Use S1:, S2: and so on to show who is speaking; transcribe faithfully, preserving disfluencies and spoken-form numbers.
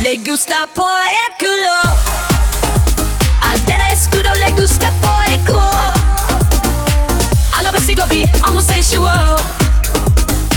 S1: le gusta poeculo. Al del escudo le gusta poeculo. A lo vestido vi homosexual.